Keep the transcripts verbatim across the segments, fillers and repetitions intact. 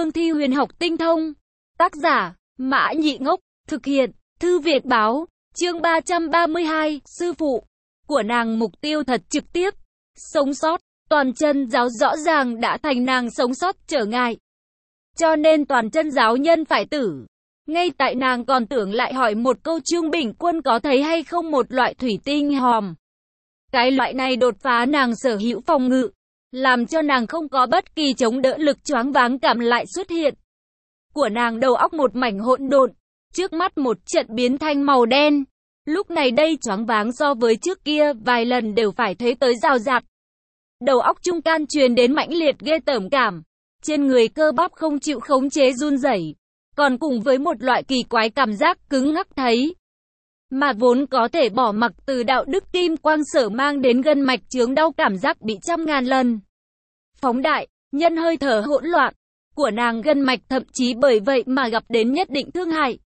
cương thi huyền học tinh thông. Tác giả, Mã Nhị Ngốc, thực hiện, Thư Việt Báo, chương ba trăm ba mươi hai, sư phụ của nàng mục tiêu thật trực tiếp, sống sót, toàn chân giáo rõ ràng đã thành nàng sống sót trở ngại. Cho nên toàn chân giáo nhân phải tử. Ngay tại nàng còn tưởng lại hỏi một câu Trương Bình Quân có thấy hay không một loại thủy tinh hòm. Cái loại này đột phá nàng sở hữu phòng ngự, làm cho nàng không có bất kỳ chống đỡ lực, choáng váng cảm lại xuất hiện. Của nàng đầu óc một mảnh hỗn độn, trước mắt một trận biến thành màu đen. Lúc này đây choáng váng so với trước kia vài lần đều phải thấy tới rào rạt. Đầu óc trung can truyền đến mãnh liệt ghê tởm cảm, trên người cơ bắp không chịu khống chế run rẩy, còn cùng với một loại kỳ quái cảm giác cứng ngắc thấy. Mà vốn có thể bỏ mặc từ đạo đức kim quang sở mang đến gân mạch chướng đau cảm giác bị trăm ngàn lần phóng đại, nhân hơi thở hỗn loạn của nàng gân mạch thậm chí bởi vậy mà gặp đến nhất định thương hại.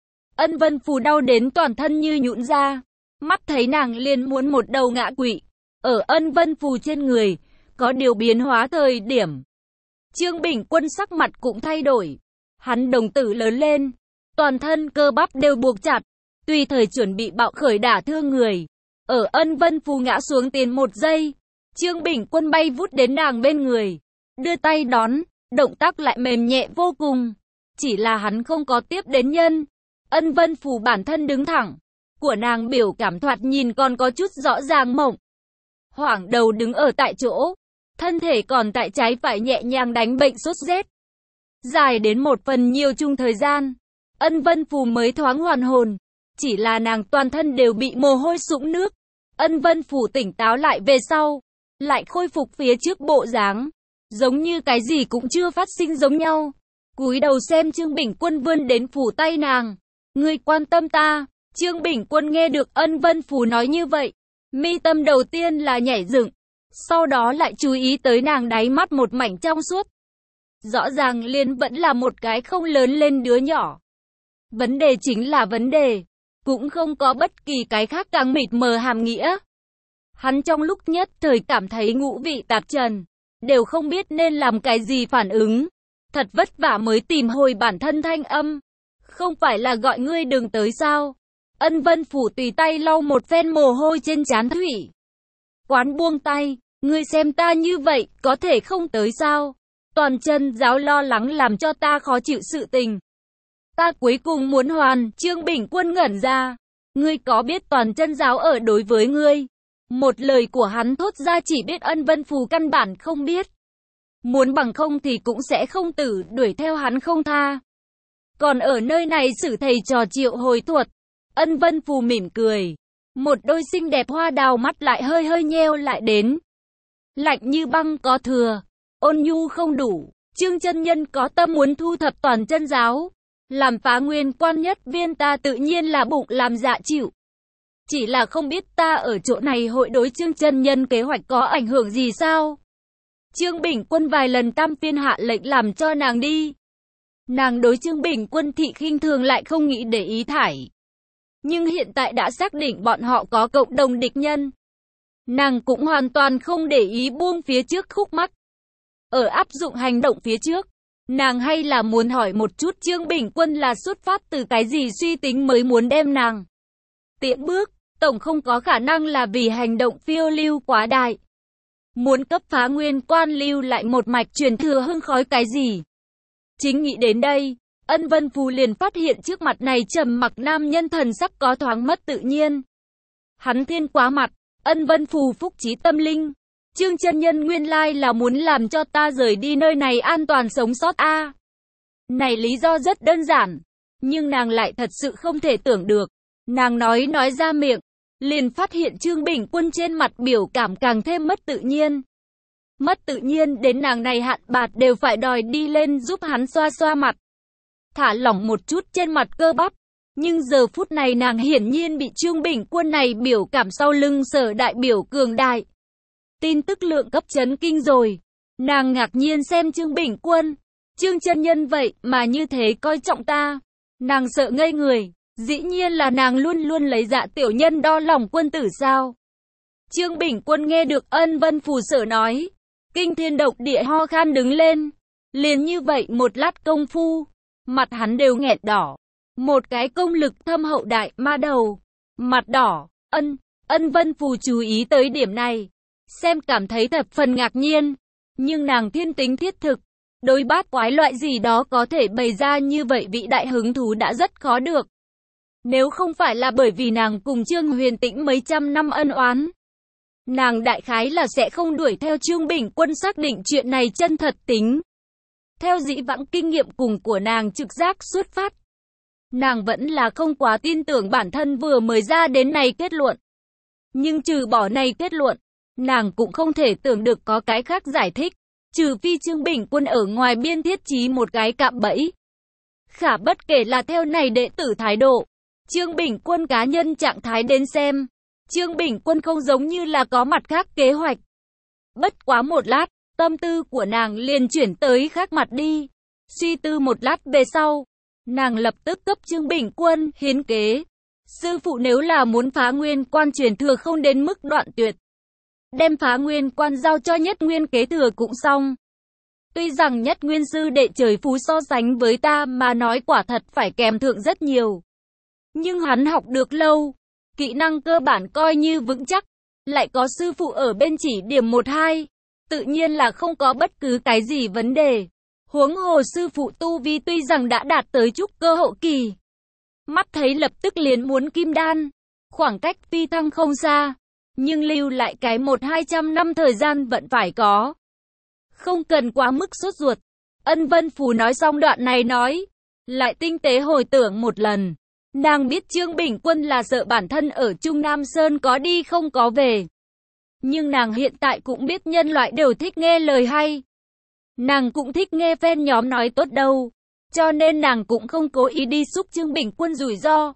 Ân Vân Phù đau đến toàn thân như nhũn ra, mắt thấy nàng liền muốn một đầu ngã quỵ. Ở Ân Vân Phù trên người, có điều biến hóa thời điểm. Trương Bình Quân sắc mặt cũng thay đổi. Hắn đồng tử lớn lên, toàn thân cơ bắp đều buộc chặt, tùy thời chuẩn bị bạo khởi đả thương người. Ở Ân Vân Phù ngã xuống tiền một giây, Trương Bình Quân bay vút đến nàng bên người, đưa tay đón, động tác lại mềm nhẹ vô cùng. Chỉ là hắn không có tiếp đến nhân. Ân Vân Phù bản thân đứng thẳng, của nàng biểu cảm thoạt nhìn còn có chút rõ ràng mộng. Hoảng đầu đứng ở tại chỗ, thân thể còn tại trái phải nhẹ nhàng đánh bệnh sốt rét. Dài đến một phần nhiều chung thời gian, Ân Vân Phù mới thoáng hoàn hồn. Chỉ là nàng toàn thân đều bị mồ hôi sũng nước. Ân Vân Phù tỉnh táo lại về sau, lại khôi phục phía trước bộ dáng, giống như cái gì cũng chưa phát sinh giống nhau. Cúi đầu xem Trương Bình Quân vươn đến phủ tay nàng. Ngươi quan tâm ta. Trương Bình Quân nghe được Ân Vân Phù nói như vậy, mi tâm đầu tiên là nhảy dựng, sau đó lại chú ý tới nàng đáy mắt một mảnh trong suốt. Rõ ràng liền vẫn là một cái không lớn lên đứa nhỏ. Vấn đề chính là vấn đề, cũng không có bất kỳ cái khác càng mịt mờ hàm nghĩa. Hắn trong lúc nhất thời cảm thấy ngũ vị tạp trần, đều không biết nên làm cái gì phản ứng. Thật vất vả mới tìm hồi bản thân thanh âm. Không phải là gọi ngươi đừng tới sao? Ân Vân Phù tùy tay lau một phen mồ hôi trên trán thủy. Quán buông tay, ngươi xem ta như vậy, có thể không tới sao? Toàn chân giáo lo lắng làm cho ta khó chịu sự tình. Ta cuối cùng muốn hoàn. Trương Bình Quân ngẩn ra. Ngươi có biết toàn chân giáo ở đối với ngươi? Một lời của hắn thốt ra chỉ biết Ân Vân Phù căn bản không biết. Muốn bằng không thì cũng sẽ không tử đuổi theo hắn không tha. Còn ở nơi này xử thầy trò triệu hồi thuật. Ân Vân Phù mỉm cười. Một đôi xinh đẹp hoa đào mắt lại hơi hơi nheo lại đến. Lạnh như băng có thừa, ôn nhu không đủ. Trương chân nhân có tâm muốn thu thập toàn chân giáo, làm phá nguyên quan nhất viên, ta tự nhiên là bụng làm dạ chịu. Chỉ là không biết ta ở chỗ này hội đối Trương chân nhân kế hoạch có ảnh hưởng gì sao? Trương Bình Quân vài lần tam phiên hạ lệnh làm cho nàng đi. Nàng đối Trương Bình Quân thị khinh thường lại không nghĩ để ý thải. Nhưng hiện tại đã xác định bọn họ có cộng đồng địch nhân. Nàng cũng hoàn toàn không để ý buông phía trước khúc mắc. Ở áp dụng hành động phía trước, nàng hay là muốn hỏi một chút Trương Bình Quân là xuất phát từ cái gì suy tính mới muốn đem nàng tiện bước, tổng không có khả năng là vì hành động phiêu lưu quá đại. Muốn cấp phá nguyên quan lưu lại một mạch truyền thừa hương khói cái gì. Chính nghĩ đến đây, Ân Vân Phù liền phát hiện trước mặt này trầm mặc nam nhân thần sắc có thoáng mất tự nhiên. Hắn thiên quá mặt. Ân Vân Phù phúc trí tâm linh. Trương chân nhân nguyên lai là muốn làm cho ta rời đi nơi này an toàn sống sót a. À, này lý do rất đơn giản, nhưng nàng lại thật sự không thể tưởng được. Nàng nói nói ra miệng, liền phát hiện Trương Bình Quân trên mặt biểu cảm càng thêm mất tự nhiên. Mất tự nhiên đến nàng này hạn bạt đều phải đòi đi lên giúp hắn xoa xoa mặt, thả lỏng một chút trên mặt cơ bắp. Nhưng giờ phút này nàng hiển nhiên bị Trương Bình Quân này biểu cảm sau lưng sở đại biểu cường đại. Tin tức lượng cấp chấn kinh rồi. Nàng ngạc nhiên xem Trương Bình Quân. Trương chân nhân vậy mà như thế coi trọng ta. Nàng sợ ngây người. Dĩ nhiên là nàng luôn luôn lấy dạ tiểu nhân đo lòng quân tử sao. Trương Bình Quân nghe được Ân Vân Phù sở nói, kinh thiên động địa ho khan đứng lên. Liền như vậy một lát công phu, mặt hắn đều nghẹt đỏ. Một cái công lực thâm hậu đại ma đầu, mặt đỏ, ân, ân Vân Phù chú ý tới điểm này. Xem cảm thấy thập phần ngạc nhiên, nhưng nàng thiên tính thiết thực. Đối bát quái loại gì đó có thể bày ra như vậy vị đại hứng thú đã rất khó được. Nếu không phải là bởi vì nàng cùng Trương Huyền Tĩnh mấy trăm năm ân oán, nàng đại khái là sẽ không đuổi theo Trương Bình Quân xác định chuyện này chân thật tính. Theo dĩ vãng kinh nghiệm cùng của nàng trực giác xuất phát, nàng vẫn là không quá tin tưởng bản thân vừa mới ra đến này kết luận. Nhưng trừ bỏ này kết luận, nàng cũng không thể tưởng được có cái khác giải thích, trừ phi Trương Bình Quân ở ngoài biên thiết trí một cái cạm bẫy. Khả bất kể là theo này đệ tử thái độ, Trương Bình Quân cá nhân trạng thái đến xem, Trương Bình Quân không giống như là có mặt khác kế hoạch. Bất quá một lát, tâm tư của nàng liền chuyển tới khác mặt đi. Suy tư một lát về sau, nàng lập tức cấp Trương Bình Quân hiến kế. Sư phụ nếu là muốn phá nguyên quan truyền thừa không đến mức đoạn tuyệt, đem phá nguyên quan giao cho Nhất Nguyên kế thừa cũng xong. Tuy rằng Nhất Nguyên sư đệ trời phú so sánh với ta mà nói quả thật phải kèm thượng rất nhiều. Nhưng hắn học được lâu, kỹ năng cơ bản coi như vững chắc, lại có sư phụ ở bên chỉ điểm một hai, tự nhiên là không có bất cứ cái gì vấn đề. Huống hồ sư phụ tu vi tuy rằng đã đạt tới trúc cơ hậu kỳ, mắt thấy lập tức liền muốn kim đan, khoảng cách phi thăng không xa, nhưng lưu lại cái một hai trăm năm thời gian vẫn phải có. Không cần quá mức sốt ruột. Ân Vân Phù nói xong đoạn này nói, lại tinh tế hồi tưởng một lần. Nàng biết Trương Bình Quân là sợ bản thân ở Trung Nam Sơn có đi không có về. Nhưng nàng hiện tại cũng biết nhân loại đều thích nghe lời hay. Nàng cũng thích nghe fan nhóm nói tốt đâu. Cho nên nàng cũng không cố ý đi xúc Trương Bình Quân rủi ro.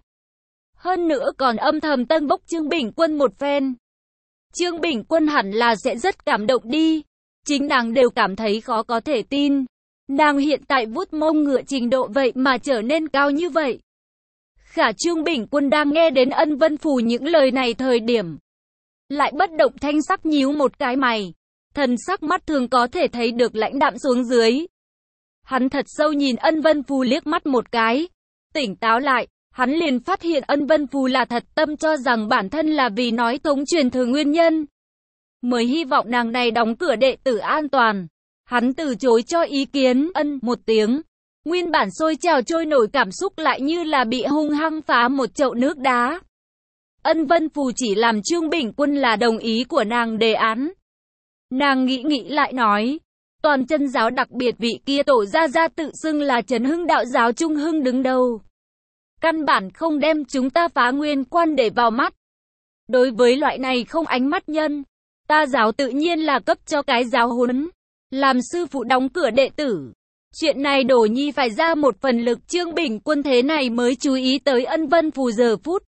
Hơn nữa còn âm thầm tân bốc Trương Bình Quân một phen. Trương Bình Quân hẳn là sẽ rất cảm động đi. Chính nàng đều cảm thấy khó có thể tin. Nàng hiện tại vuốt mông ngựa trình độ vậy mà trở nên cao như vậy. Khả Trương Bình Quân đang nghe đến Ân Vân Phù những lời này thời điểm, lại bất động thanh sắc nhíu một cái mày. Thần sắc mắt thường có thể thấy được lãnh đạm xuống dưới. Hắn thật sâu nhìn Ân Vân Phù liếc mắt một cái. Tỉnh táo lại, hắn liền phát hiện Ân Vân Phù là thật tâm cho rằng bản thân là vì nói thống truyền thừa nguyên nhân, mới hy vọng nàng này đóng cửa đệ tử an toàn. Hắn từ chối cho ý kiến ân một tiếng. Nguyên bản sôi trào trôi nổi cảm xúc lại như là bị hung hăng phá một chậu nước đá. Ân Vân Phù chỉ làm Trương Bình Quân là đồng ý của nàng đề án. Nàng nghĩ nghĩ lại nói, toàn chân giáo đặc biệt vị kia tổ gia gia tự xưng là Trấn Hưng đạo giáo trung hưng đứng đầu. Căn bản không đem chúng ta phá nguyên quan để vào mắt. Đối với loại này không ánh mắt nhân, ta giáo tự nhiên là cấp cho cái giáo huấn, làm sư phụ đóng cửa đệ tử. Chuyện này Đổ Nhi phải ra một phần lực. Trương Bình Quân thế này mới chú ý tới Ân Vân Phù giờ phút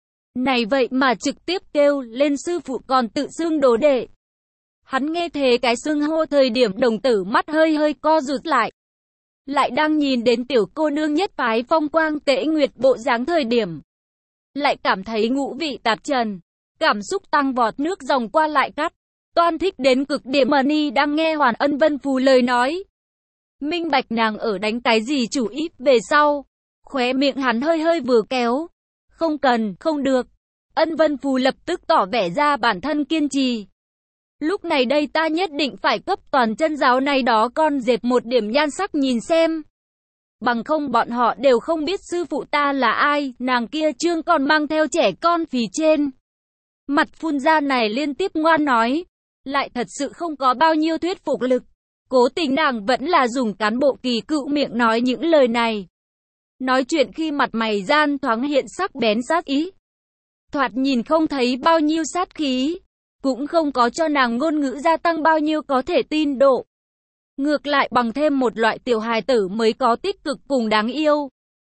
này vậy mà trực tiếp kêu lên sư phụ còn tự xưng đồ đệ. Hắn nghe thế cái xưng hô thời điểm đồng tử mắt hơi hơi co rụt lại. Lại đang nhìn đến tiểu cô nương nhất phái phong quang tễ nguyệt bộ dáng thời điểm, lại cảm thấy ngũ vị tạp trần, cảm xúc tăng vọt, nước dòng qua lại cắt. Toan thích đến cực điểm. Mani đang nghe hoàn Ân Vân Phù lời nói, minh bạch nàng ở đánh cái gì chủ ý về sau, khóe miệng hắn hơi hơi vừa kéo. Không cần, không được. Ân Vân Phù lập tức tỏ vẻ ra bản thân kiên trì. Lúc này đây ta nhất định phải cấp toàn chân giáo này đó con dẹp một điểm nhan sắc nhìn xem. Bằng không bọn họ đều không biết sư phụ ta là ai. Nàng kia Trương còn mang theo trẻ con phì trên mặt phun ra này liên tiếp ngoan nói, lại thật sự không có bao nhiêu thuyết phục lực. Cố tình nàng vẫn là dùng cán bộ kỳ cựu miệng nói những lời này. Nói chuyện khi mặt mày gian thoáng hiện sắc bén sát ý. Thoạt nhìn không thấy bao nhiêu sát khí, cũng không có cho nàng ngôn ngữ gia tăng bao nhiêu có thể tin độ. Ngược lại bằng thêm một loại tiểu hài tử mới có tích cực cùng đáng yêu,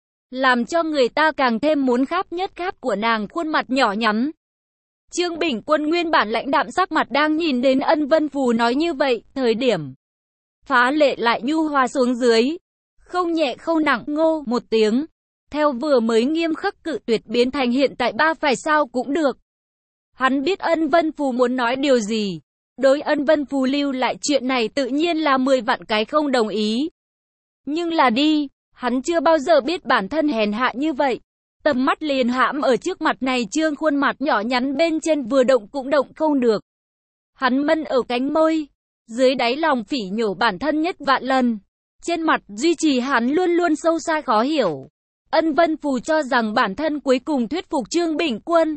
làm cho người ta càng thêm muốn kháp nhất kháp của nàng khuôn mặt nhỏ nhắn. Trương Bình Quân nguyên bản lãnh đạm sắc mặt đang nhìn đến Ân Vân Phù nói như vậy, thời điểm phá lệ lại nhu hòa xuống dưới, không nhẹ không nặng, ngô một tiếng, theo vừa mới nghiêm khắc cự tuyệt biến thành hiện tại ba phải sao cũng được. Hắn biết Ân Vân Phù muốn nói điều gì, Đối Ân Vân Phù lưu lại chuyện này tự nhiên là mười vạn cái không đồng ý. Nhưng là đi, hắn chưa bao giờ biết bản thân hèn hạ như vậy. Tầm mắt liền hãm ở trước mặt này trương khuôn mặt nhỏ nhắn bên trên vừa động cũng động không được. Hắn mân ở cánh môi, dưới đáy lòng phỉ nhổ bản thân nhất vạn lần. Trên mặt duy trì hắn luôn luôn sâu xa khó hiểu. Ân Vân Phù cho rằng bản thân cuối cùng thuyết phục Trương Bình Quân.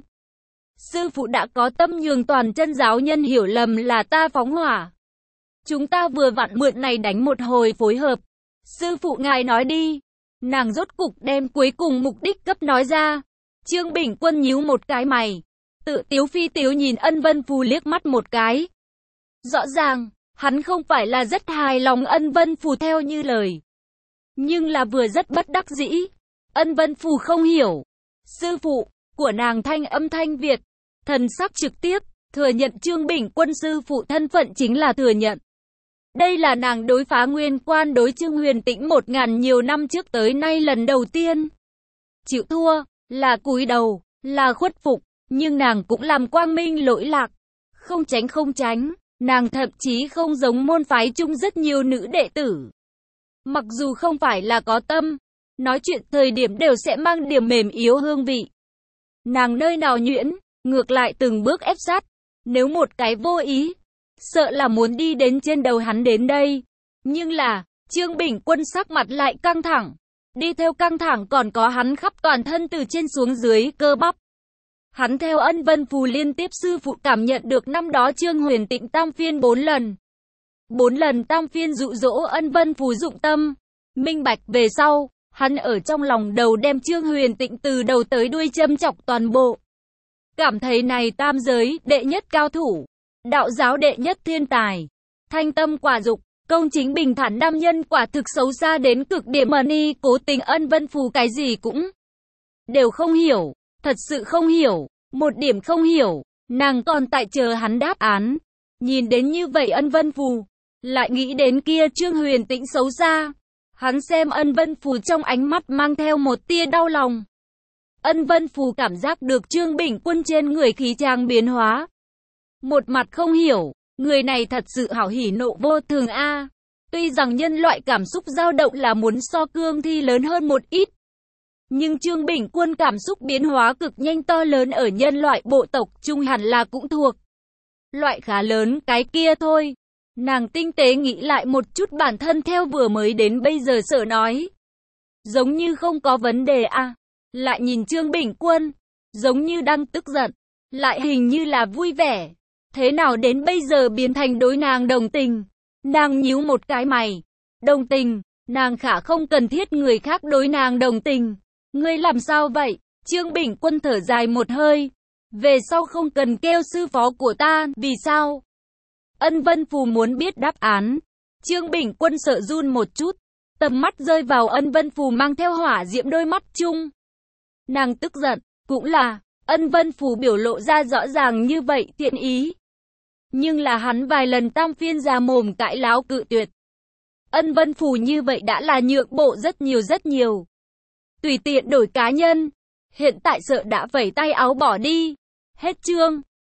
Sư phụ đã có tâm nhường toàn chân giáo nhân hiểu lầm là ta phóng hỏa. Chúng ta vừa vặn mượn này đánh một hồi phối hợp. Sư phụ ngài nói đi. Nàng rốt cục đem cuối cùng mục đích cấp nói ra. Trương Bình Quân nhíu một cái mày. Tự tiếu phi tiếu nhìn Ân Vân Phù liếc mắt một cái. Rõ ràng, hắn không phải là rất hài lòng Ân Vân Phù theo như lời. Nhưng là vừa rất bất đắc dĩ. Ân Vân Phù không hiểu. Sư phụ của nàng thanh âm thanh Việt. Thần sắc trực tiếp, thừa nhận Trương Bình Quân sư phụ thân phận chính là thừa nhận. Đây là nàng đối phá nguyên quan đối Trương Huyền Tĩnh một ngàn nhiều năm trước tới nay lần đầu tiên. Chịu thua, là cúi đầu, là khuất phục, nhưng nàng cũng làm quang minh lỗi lạc. Không tránh không tránh, nàng thậm chí không giống môn phái chung rất nhiều nữ đệ tử. Mặc dù không phải là có tâm, nói chuyện thời điểm đều sẽ mang điểm mềm yếu hương vị. Nàng nơi nào nhuyễn, ngược lại từng bước ép sát. Nếu một cái vô ý, sợ là muốn đi đến trên đầu hắn đến đây. Nhưng là, Trương Bình Quân sắc mặt lại căng thẳng. Đi theo căng thẳng còn có hắn khắp toàn thân từ trên xuống dưới cơ bắp. Hắn theo Ân Vân Phù liên tiếp sư phụ cảm nhận được năm đó Trương Huyền Tĩnh tam phiên bốn lần. Bốn lần tam phiên dụ dỗ Ân Vân Phù dụng tâm. Minh bạch về sau, hắn ở trong lòng đầu đem Trương Huyền Tĩnh từ đầu tới đuôi châm chọc toàn bộ. Cảm thấy này tam giới, đệ nhất cao thủ, đạo giáo đệ nhất thiên tài, thanh tâm quả dục, công chính bình thản nam nhân quả thực xấu xa đến cực điểm mà ni cố tình Ân Vân Phù cái gì cũng đều không hiểu, thật sự không hiểu, một điểm không hiểu, nàng còn tại chờ hắn đáp án. Nhìn đến như vậy Ân Vân Phù, lại nghĩ đến kia Trương Huyền Tĩnh xấu xa. Hắn xem Ân Vân Phù trong ánh mắt mang theo một tia đau lòng. Ân Vân Phù cảm giác được Trương Bình Quân trên người khí trang biến hóa. Một mặt không hiểu, người này thật sự hảo hỉ nộ vô thường a. À. Tuy rằng nhân loại cảm xúc dao động là muốn so cương thi lớn hơn một ít. Nhưng Trương Bình Quân cảm xúc biến hóa cực nhanh to lớn ở nhân loại bộ tộc trung hẳn là cũng thuộc. Loại khá lớn cái kia thôi. Nàng tinh tế nghĩ lại một chút bản thân theo vừa mới đến bây giờ sợ nói. Giống như không có vấn đề à. Lại nhìn Trương Bình Quân, giống như đang tức giận, lại hình như là vui vẻ. Thế nào đến bây giờ biến thành đối nàng đồng tình? Nàng nhíu một cái mày. Đồng tình, nàng khả không cần thiết người khác đối nàng đồng tình. Ngươi làm sao vậy? Trương Bình Quân thở dài một hơi. Về sau không cần kêu sư phó của ta, vì sao? Ân Vân Phù muốn biết đáp án. Trương Bình Quân sợ run một chút. Tầm mắt rơi vào Ân Vân Phù mang theo hỏa diễm đôi mắt chung. Nàng tức giận, cũng là, Ân Vân Phù biểu lộ ra rõ ràng như vậy thiện ý. Nhưng là hắn vài lần tam phiên ra mồm cãi láo cự tuyệt. Ân Vân Phù như vậy đã là nhượng bộ rất nhiều rất nhiều. Tùy tiện đổi cá nhân, hiện tại sợ đã vẩy tay áo bỏ đi. Hết chương.